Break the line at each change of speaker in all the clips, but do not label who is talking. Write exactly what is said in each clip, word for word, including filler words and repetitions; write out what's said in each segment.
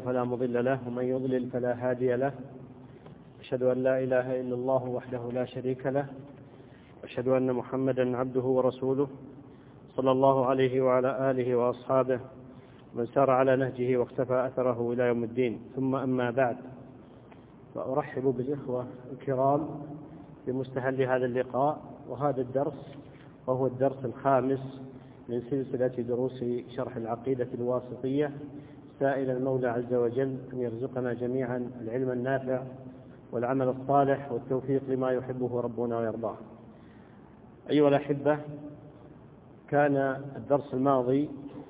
فلا مضل له ومن يضلل فلا هادي له. أشهد أن لا إله إلا الله وحده لا شريك له، أشهد أن محمدا عبده ورسوله صلى الله عليه وعلى آله وأصحابه من سار على نهجه واقتفى أثره إلى يوم الدين. ثم أما بعد، فأرحب بالإخوة الكرام بمستهل هذا اللقاء وهذا الدرس، وهو الدرس الخامس من سلسلة دروس شرح العقيدة الواسطية، سائل المولى عز وجل أن يرزقنا جميعا العلم النافع والعمل الصالح والتوفيق لما يحبه ربنا ويرضاه. أيها الأحبة، كان الدرس الماضي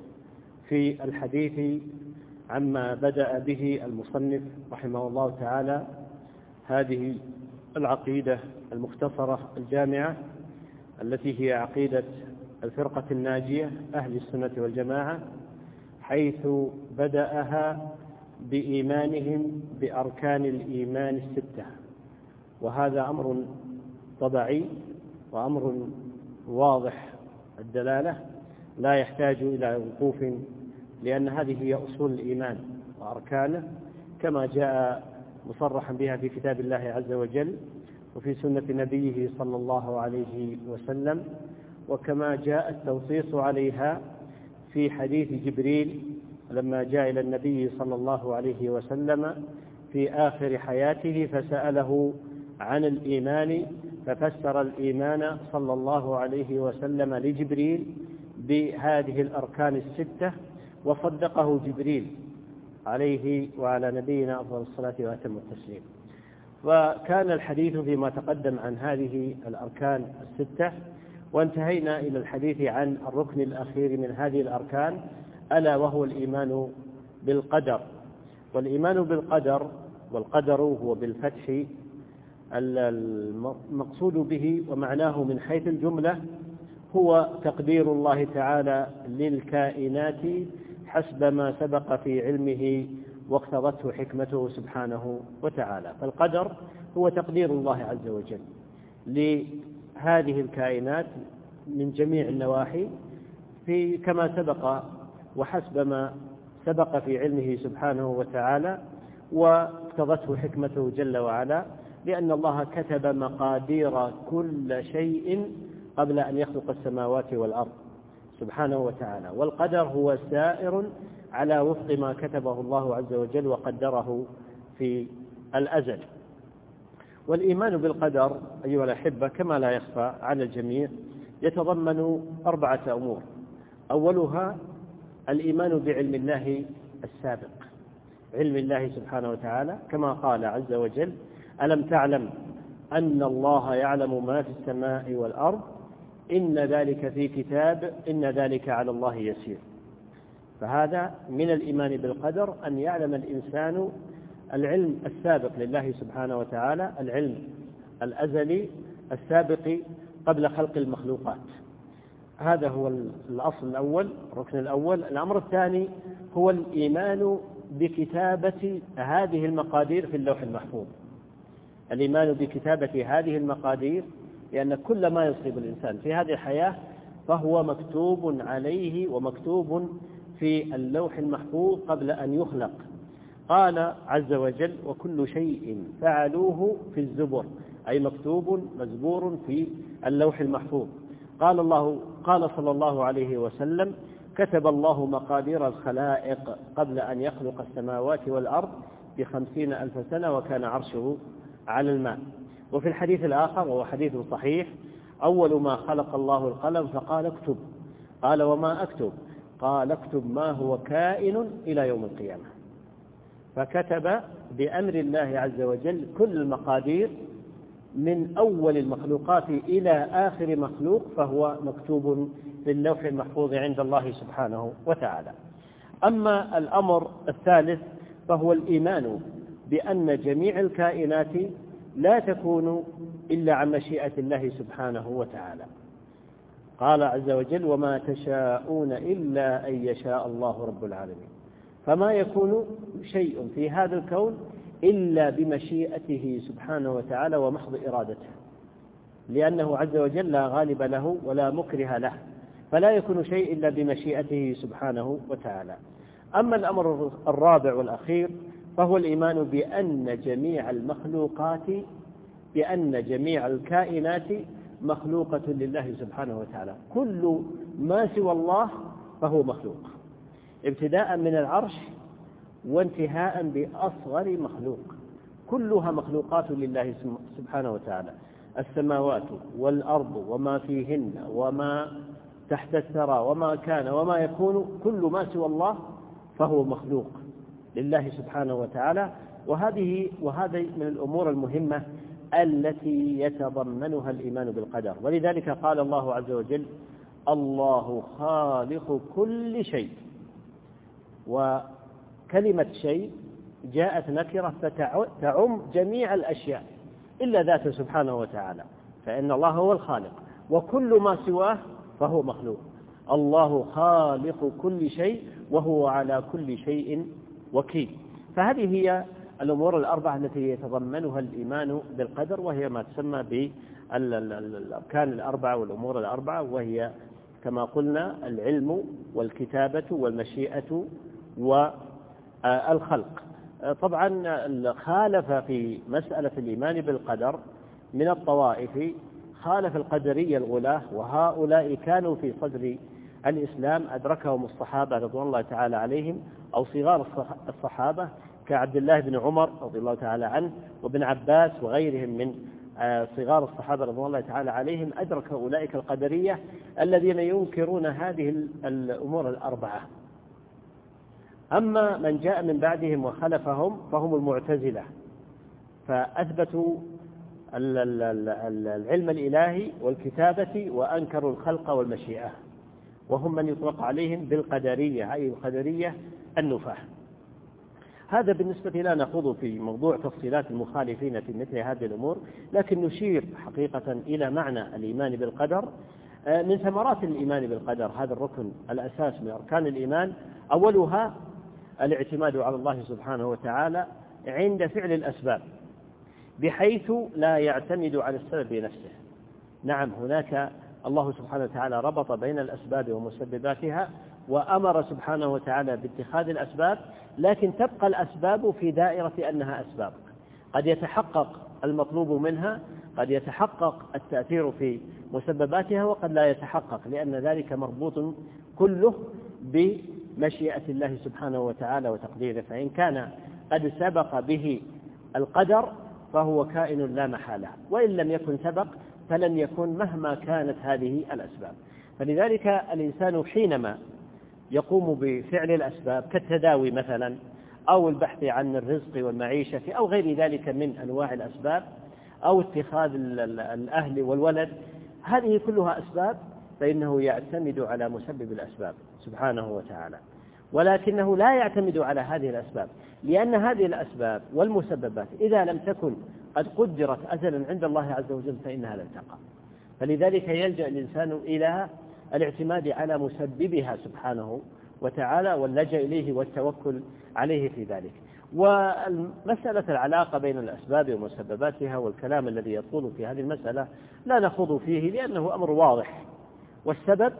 في الحديث عما بدأ به المصنف رحمه الله تعالى هذه العقيدة المختصرة الجامعة التي هي عقيدة الفرقة الناجية أهل السنة والجماعة، حيث بدأها بإيمانهم بأركان الإيمان الستة، وهذا أمر طبيعي وأمر واضح الدلالة لا يحتاج إلى وقوف، لأن هذه هي أصول الإيمان وأركانه كما جاء مصرحا بها في كتاب الله عز وجل وفي سنة نبيه صلى الله عليه وسلم، وكما جاء التوصيص عليها في حديث جبريل لما جاء إلى النبي صلى الله عليه وسلم في آخر حياته فسأله عن الإيمان، ففسر الإيمان صلى الله عليه وسلم لجبريل بهذه الأركان الستة، وصدقه جبريل عليه وعلى نبينا أفضل الصلاة وأتم التسليم. وكان الحديث فيما تقدم عن هذه الأركان الستة، وانتهينا إلى الحديث عن الركن الأخير من هذه الأركان، ألا وهو الإيمان بالقدر. والإيمان بالقدر، والقدر هو بالفتح، المقصود به ومعناه من حيث الجملة هو تقدير الله تعالى للكائنات حسب ما سبق في علمه واقتضته حكمته سبحانه وتعالى. فالقدر هو تقدير الله عز وجل لهذه الكائنات من جميع النواحي في كما سبق وحسب ما سبق في علمه سبحانه وتعالى واقتضته حكمته جل وعلا، لأن الله كتب مقادير كل شيء قبل أن يخلق السماوات والأرض سبحانه وتعالى، والقدر هو سائر على وفق ما كتبه الله عز وجل وقدره في الأزل. والإيمان بالقدر أيها الأحبة كما لا يخفى على الجميع يتضمن أربعة أمور. أولها الإيمان بعلم الله السابق، علم الله سبحانه وتعالى، كما قال عز وجل: ألم تعلم أن الله يعلم ما في السماء والأرض إن ذلك في كتاب إن ذلك على الله يسير. فهذا من الإيمان بالقدر، أن يعلم الإنسان العلم السابق لله سبحانه وتعالى، العلم الأزلي السابق قبل خلق المخلوقات. هذا هو الأصل الأول، الركن الأول. الأمر الثاني هو الإيمان بكتابة هذه المقادير في اللوح المحفوظ، الإيمان بكتابة هذه المقادير، لأن كل ما يصيب الإنسان في هذه الحياة فهو مكتوب عليه ومكتوب في اللوح المحفوظ قبل أن يخلق. قال عز وجل: وكل شيء فعلوه في الزبر، أي مكتوب مزبور في اللوح المحفوظ. قال الله قال صلى الله عليه وسلم: كتب الله مقادير الخلائق قبل أن يخلق السماوات والأرض بخمسين ألف سنة وكان عرشه على الماء. وفي الحديث الآخر وهو حديث صحيح: أول ما خلق الله القلم فقال اكتب. قال: وما أكتب؟ قال: اكتب ما هو كائن إلى يوم القيامة. فكتب بأمر الله عز وجل كل المقادير من أول المخلوقات إلى آخر مخلوق، فهو مكتوب في اللوح المحفوظ عند الله سبحانه وتعالى. أما الأمر الثالث فهو الإيمان بأن جميع الكائنات لا تكون إلا عن مشيئة الله سبحانه وتعالى. قال عز وجل: وما تشاءون إلا أن يشاء الله رب العالمين. فما يكون شيء في هذا الكون إلا بمشيئته سبحانه وتعالى ومحض إرادته، لأنه عز وجل لا غالب له ولا مكره له، فلا يكون شيء إلا بمشيئته سبحانه وتعالى. أما الأمر الرابع والأخير فهو الإيمان بأن جميع المخلوقات بأن جميع الكائنات مخلوقة لله سبحانه وتعالى. كل ما سوى الله فهو مخلوق، ابتداء من العرش وانتهاء بأصغر مخلوق، كلها مخلوقات لله سبحانه وتعالى. السماوات والأرض وما فيهن وما تحت الثرى وما كان وما يكون، كل ما سوى الله فهو مخلوق لله سبحانه وتعالى. وهذه وهذه من الأمور المهمة التي يتضمنها الإيمان بالقدر. ولذلك قال الله عز وجل: الله خالق كل شيء. وكلمة شيء جاءت نكرة فتعم جميع الأشياء إلا ذاته سبحانه وتعالى، فإن الله هو الخالق وكل ما سواه فهو مخلوق. الله خالق كل شيء وهو على كل شيء وكيل. فهذه هي الأمور الأربعة التي يتضمنها الإيمان بالقدر، وهي ما تسمى بالأركان الأربعة والأمور الأربعة، وهي كما قلنا العلم والكتابة والمشيئة والخلق. طبعا خالف في مسألة الإيمان بالقدر من الطوائف، خالف القدرية الغلاة، وهؤلاء كانوا في صدر الإسلام أدركهم الصحابة رضوان الله تعالى عليهم أو صغار الصحابة كعبد الله بن عمر رضي الله تعالى عنه وابن عباس وغيرهم من صغار الصحابة رضوان الله تعالى عليهم، أدرك أولئك القدرية الذين ينكرون هذه الأمور الأربعة. أما من جاء من بعدهم وخلفهم فهم المعتزلة، فأثبتوا العلم الإلهي والكتابة وأنكروا الخلق والمشيئة، وهم من يطلق عليهم بالقدرية، أي القدرية النفاة. هذا بالنسبة لا نخوض في موضوع تفصيلات المخالفين في مثل هذه الأمور، لكن نشير حقيقة إلى معنى الإيمان بالقدر. من ثمرات الإيمان بالقدر هذا الركن الأساس من أركان الإيمان، أولها الاعتماد على الله سبحانه وتعالى عند فعل الأسباب، بحيث لا يعتمد على السبب نفسه. نعم، هناك الله سبحانه وتعالى ربط بين الأسباب ومسبباتها، وأمر سبحانه وتعالى باتخاذ الأسباب، لكن تبقى الأسباب في دائرة أنها أسباب، قد يتحقق المطلوب منها، قد يتحقق التأثير في مسبباتها، وقد لا يتحقق، لأن ذلك مربوط كله بمشيئة الله سبحانه وتعالى وتقديره. فإن كان قد سبق به القدر فهو كائن لا محالة، وإن لم يكن سبق فلن يكون مهما كانت هذه الأسباب. فلذلك الإنسان حينما يقوم بفعل الأسباب كالتداوي مثلا، أو البحث عن الرزق والمعيشة أو غير ذلك من أنواع الأسباب، أو اتخاذ الأهل والولد، هذه كلها أسباب، فإنه يعتمد على مسبب الأسباب سبحانه وتعالى، ولكنه لا يعتمد على هذه الأسباب، لأن هذه الأسباب والمسببات إذا لم تكن قد قدرت أزلا عند الله عز وجل فإنها لن تقع. فلذلك يلجأ الإنسان إلى الاعتماد على مسببها سبحانه وتعالى، واللجأ إليه والتوكل عليه في ذلك. ومسألة العلاقة بين الأسباب ومسبباتها والكلام الذي يطول في هذه المسألة لا نخوض فيه، لأنه أمر واضح، والسبب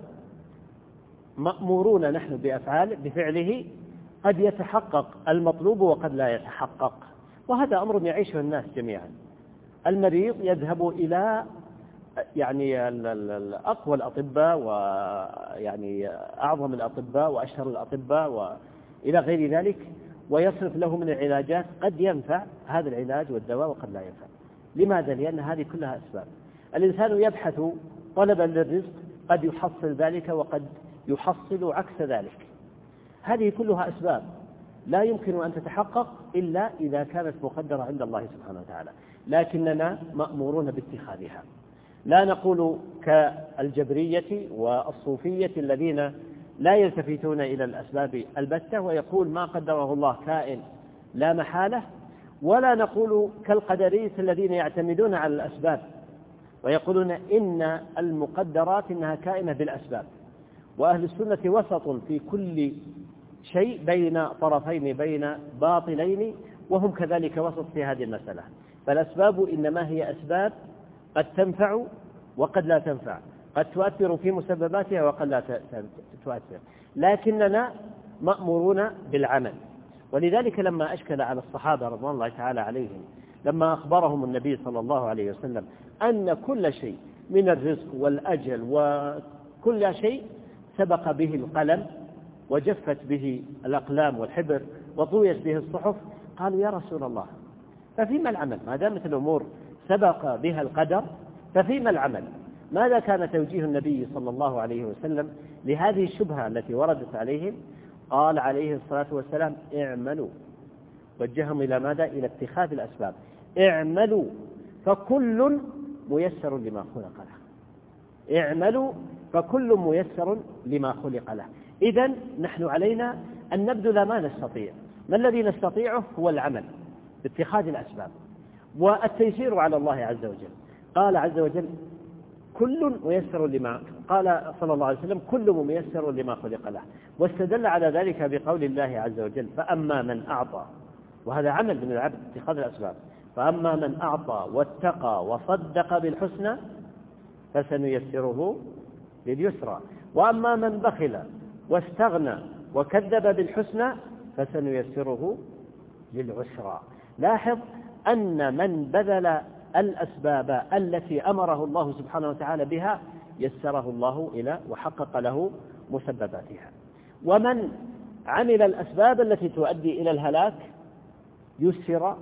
مأمورون نحن بأفعال بفعله، قد يتحقق المطلوب وقد لا يتحقق، وهذا أمر يعيشه الناس جميعا. المريض يذهب إلى يعني أقوى الأطباء ويعني أعظم الأطباء وأشهر الأطباء وإلى غير ذلك، ويصرف له من العلاجات، قد ينفع هذا العلاج والدواء وقد لا ينفع. لماذا؟ لأن هذه كلها أسباب. الإنسان يبحث طلبا للرزق، قد يحصل ذلك وقد يحصل عكس ذلك. هذه كلها أسباب لا يمكن أن تتحقق إلا إذا كانت مقدرة عند الله سبحانه وتعالى، لكننا مأمورون باتخاذها. لا نقول كالجبرية والصوفية الذين لا يلتفتون إلى الأسباب البتة ويقول ما قدره الله كائن لا محالة، ولا نقول كالقدرية الذين يعتمدون على الأسباب ويقولون إن المقدرات إنها كائنة بالأسباب. وأهل السنة وسط في كل شيء بين طرفين، بين باطلين، وهم كذلك وسط في هذه المسألة. فالأسباب إنما هي أسباب قد تنفع وقد لا تنفع، قد تؤثر في مسبباتها وقد لا تؤثر، لكننا مأمورون بالعمل. ولذلك لما أشكل على الصحابة رضوان الله تعالى عليهم لما أخبرهم النبي صلى الله عليه وسلم أن كل شيء من الرزق والأجل وكل شيء سبق به القلم وجفت به الأقلام والحبر وطويت به الصحف، قالوا يا رسول الله ففيما العمل؟ ما دامت الأمور سبق بها القدر ففيما العمل؟ ماذا كان توجيه النبي صلى الله عليه وسلم لهذه الشبهة التي وردت عليهم؟ قال عليه الصلاة والسلام اعملوا، وجههم إلى ماذا؟ إلى اتخاذ الأسباب. اعملوا فكل ميسر لما خلق له. اعملوا فكل ميسر لما خلق له. إذن نحن علينا أن نبذل ما نستطيع. ما الذي نستطيعه؟ هو العمل باتخاذ الأسباب والتيسير على الله عز وجل. قال عز وجل كل ميسر لما قال صلى الله عليه وسلم كل ميسر لما خلق له، واستدل على ذلك بقول الله عز وجل فأما من أعطى، وهذا عمل من العبد اتخاذ الأسباب، فأما من أعطى واتقى وصدق بالحسنى فسنيسره لليسرى، وأما من بخل واستغنى وكذب بالحسنى فسنيسره للعسرى. لاحظ أن من بذل الأسباب التي أمره الله سبحانه وتعالى بها يسره الله إلى وحقق له مسبباتها، ومن عمل الأسباب التي تؤدي إلى الهلاك يسر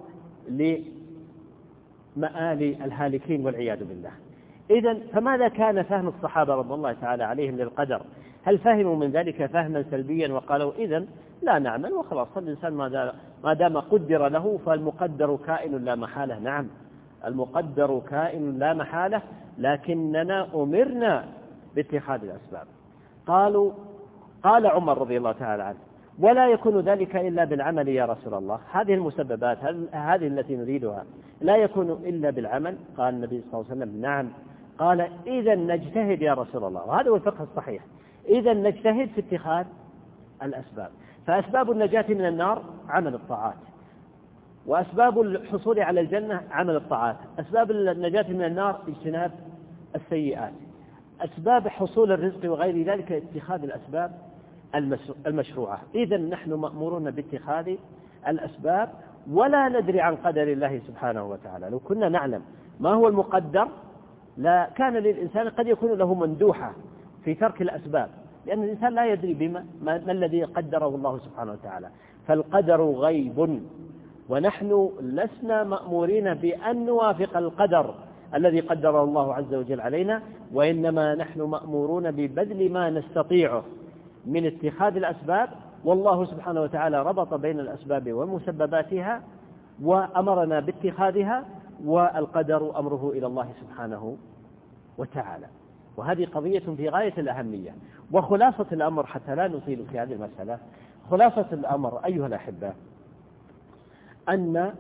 لمآل الهالكين والعياذ بالله. إذن فماذا كان فهم الصحابة رضي الله تعالى عليهم للقدر؟ هل فهموا من ذلك فهما سلبيا وقالوا إذن لا نعمل وخلاص الإنسان ما دام قدر له فالمقدر كائن لا محالة؟ نعم المقدر كائن لا محالة، لكننا أمرنا باتخاذ الأسباب. قالوا قال عمر رضي الله تعالى عنه ولا يكون ذلك إلا بالعمل يا رسول الله، هذه المسببات هذه التي نريدها لا يكون إلا بالعمل؟ قال النبي صلى الله عليه وسلم نعم. قال إذا نجتهد يا رسول الله، وهذا هو الفقه الصحيح، إذا نجتهد في اتخاذ الأسباب. فأسباب النجاة من النار عمل الطاعات، وأسباب الحصول على الجنة عمل الطاعات، أسباب النجاة من النار اجتناب السيئات، أسباب حصول الرزق وغير ذلك اتخاذ الأسباب المشروعة. إذن نحن مأمورون باتخاذ الأسباب ولا ندري عن قدر الله سبحانه وتعالى. لو كنا نعلم ما هو المقدر لا كان للإنسان قد يكون له مندوحة في ترك الأسباب، لأن الإنسان لا يدري بما ما الذي قدره الله سبحانه وتعالى. فالقدر غيب، ونحن لسنا مأمورين بأن نوافق القدر الذي قدره الله عز وجل علينا، وإنما نحن مأمورون ببذل ما نستطيعه من اتخاذ الأسباب، والله سبحانه وتعالى ربط بين الأسباب ومسبباتها وأمرنا باتخاذها، والقدر أمره إلى الله سبحانه وتعالى. وهذه قضية في غاية الأهمية. وخلاصة الأمر حتى لا نطيل في هذه المسألة، خلاصة الأمر أيها الأحبة أن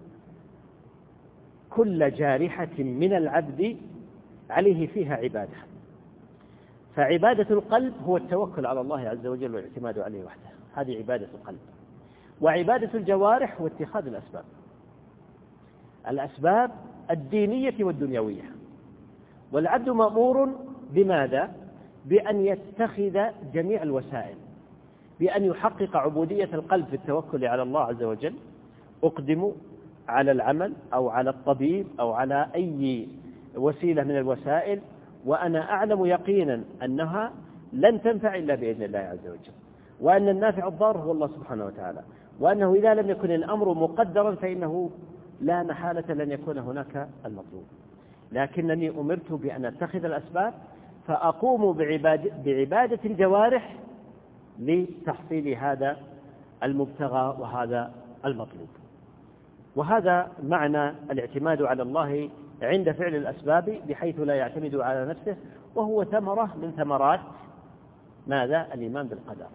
كل جارحة من العبد عليه فيها عبادة، فعبادة القلب هو التوكل على الله عز وجل والاعتماد عليه وحده، هذه عبادة القلب. وعبادة الجوارح هو اتخاذ الأسباب، الأسباب الدينية والدنيوية. والعبد مأمور بماذا؟ بأن يتخذ جميع الوسائل، بأن يحقق عبودية القلب في التوكل على الله عز وجل. أقدم على العمل أو على الطبيب أو على أي وسيلة من الوسائل وأنا أعلم يقينا أنها لن تنفع إلا بإذن الله عز وجل، وأن النافع الضار هو الله سبحانه وتعالى، وأنه إذا لم يكن الأمر مقدرا فإنه لا محالة لن يكون هناك المطلوب. لكنني أمرت بأن أتخذ الأسباب فأقوم بعبادة, بعبادة الجوارح لتحصيل هذا المبتغى وهذا المطلوب. وهذا معنى الاعتماد على الله عند فعل الأسباب بحيث لا يعتمد على نفسه، وهو ثمرة من ثمرات ماذا؟ الإيمان بالقدر.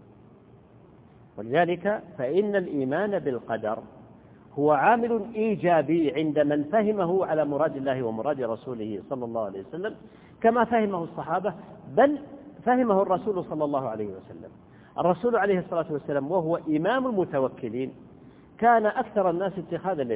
ولذلك فإن الإيمان بالقدر هو عامل إيجابي عند من فهمه على مراد الله ومراد رسوله صلى الله عليه وسلم كما فهمه الصحابة، بل فهمه الرسول صلى الله عليه وسلم. الرسول عليه الصلاة والسلام وهو إمام المتوكلين كان أكثر الناس اتخاذا